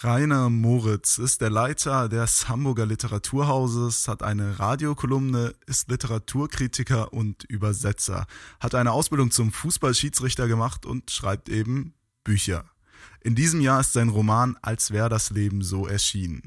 Rainer Moritz ist der Leiter des Hamburger Literaturhauses, hat eine Radiokolumne, ist Literaturkritiker und Übersetzer, hat eine Ausbildung zum Fußballschiedsrichter gemacht und schreibt eben Bücher. In diesem Jahr ist sein Roman Als wär das Leben so erschienen.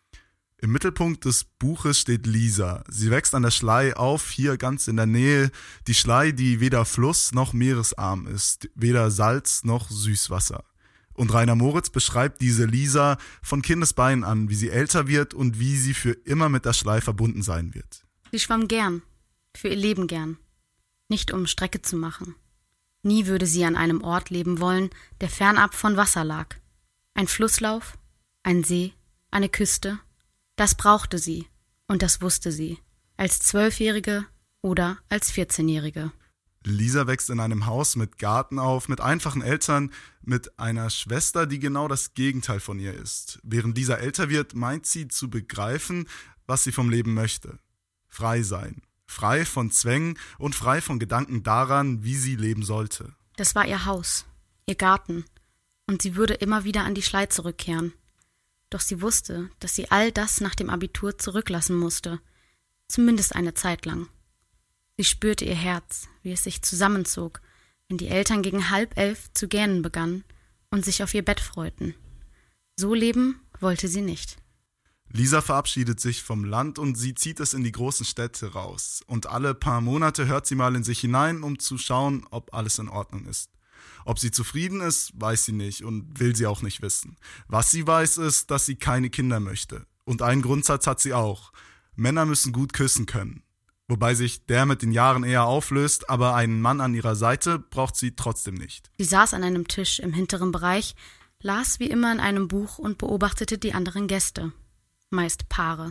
Im Mittelpunkt des Buches steht Lisa. Sie wächst an der Schlei auf, hier ganz in der Nähe. Die Schlei, die weder Fluss noch meeresarm ist, weder Salz noch Süßwasser. Und Rainer Moritz beschreibt diese Lisa von Kindesbeinen an, wie sie älter wird und wie sie für immer mit der Schlei verbunden sein wird. Sie schwamm gern, für ihr Leben gern, nicht um Strecke zu machen. Nie würde sie an einem Ort leben wollen, der fernab von Wasser lag. Ein Flusslauf, ein See, eine Küste, das brauchte sie und das wusste sie, als 12-Jährige oder als 14-Jährige. Lisa wächst in einem Haus mit Garten auf, mit einfachen Eltern, mit einer Schwester, die genau das Gegenteil von ihr ist. Während Lisa älter wird, meint sie zu begreifen, was sie vom Leben möchte. Frei sein. Frei von Zwängen und frei von Gedanken daran, wie sie leben sollte. Das war ihr Haus, ihr Garten, und sie würde immer wieder an die Schlei zurückkehren. Doch sie wusste, dass sie all das nach dem Abitur zurücklassen musste, zumindest eine Zeit lang. Sie spürte ihr Herz, wie es sich zusammenzog, wenn die Eltern gegen 10:30 zu gähnen begannen und sich auf ihr Bett freuten. So leben wollte sie nicht. Lisa verabschiedet sich vom Land und sie zieht es in die großen Städte raus. Und alle paar Monate hört sie mal in sich hinein, um zu schauen, ob alles in Ordnung ist. Ob sie zufrieden ist, weiß sie nicht und will sie auch nicht wissen. Was sie weiß, ist, dass sie keine Kinder möchte. Und einen Grundsatz hat sie auch. Männer müssen gut küssen können. Wobei sich der mit den Jahren eher auflöst, aber einen Mann an ihrer Seite braucht sie trotzdem nicht. Sie saß an einem Tisch im hinteren Bereich, las wie immer in einem Buch und beobachtete die anderen Gäste. Meist Paare.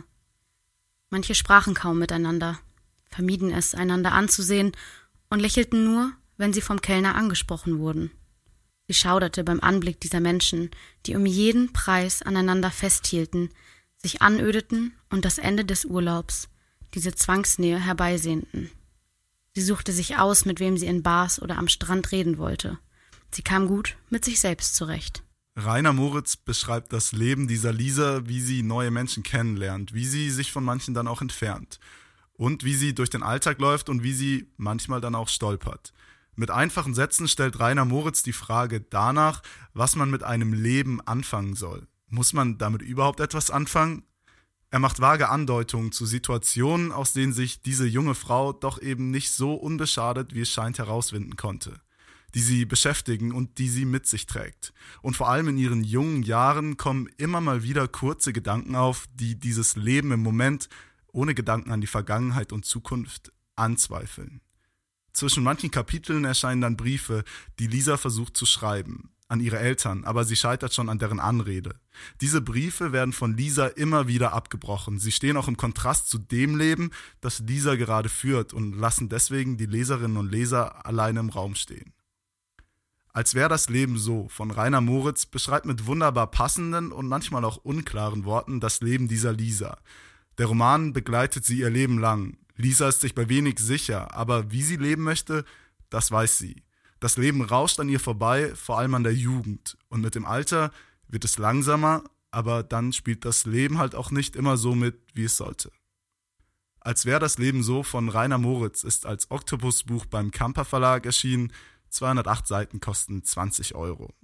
Manche sprachen kaum miteinander, vermieden es, einander anzusehen und lächelten nur, wenn sie vom Kellner angesprochen wurden. Sie schauderte beim Anblick dieser Menschen, die um jeden Preis aneinander festhielten, sich anödeten und das Ende des Urlaubs, diese Zwangsnähe herbeisehnten. Sie suchte sich aus, mit wem sie in Bars oder am Strand reden wollte. Sie kam gut mit sich selbst zurecht. Rainer Moritz beschreibt das Leben dieser Lisa, wie sie neue Menschen kennenlernt, wie sie sich von manchen dann auch entfernt und wie sie durch den Alltag läuft und wie sie manchmal dann auch stolpert. Mit einfachen Sätzen stellt Rainer Moritz die Frage danach, was man mit einem Leben anfangen soll. Muss man damit überhaupt etwas anfangen? Er macht vage Andeutungen zu Situationen, aus denen sich diese junge Frau doch eben nicht so unbeschadet, wie es scheint, herauswinden konnte, die sie beschäftigen und die sie mit sich trägt. Und vor allem in ihren jungen Jahren kommen immer mal wieder kurze Gedanken auf, die dieses Leben im Moment ohne Gedanken an die Vergangenheit und Zukunft anzweifeln. Zwischen manchen Kapiteln erscheinen dann Briefe, die Lisa versucht zu schreiben, an ihre Eltern, aber sie scheitert schon an deren Anrede. Diese Briefe werden von Lisa immer wieder abgebrochen. Sie stehen auch im Kontrast zu dem Leben, das Lisa gerade führt und lassen deswegen die Leserinnen und Leser alleine im Raum stehen. Als wär das Leben so von Rainer Moritz beschreibt mit wunderbar passenden und manchmal auch unklaren Worten das Leben dieser Lisa. Der Roman begleitet sie ihr Leben lang. Lisa ist sich bei wenig sicher, aber wie sie leben möchte, das weiß sie. Das Leben rauscht an ihr vorbei, vor allem an der Jugend. Und mit dem Alter wird es langsamer, aber dann spielt das Leben halt auch nicht immer so mit, wie es sollte. Als wär das Leben so von Rainer Moritz ist als Oktopusbuch beim Kamper Verlag erschienen. 208 Seiten kosten 20 €.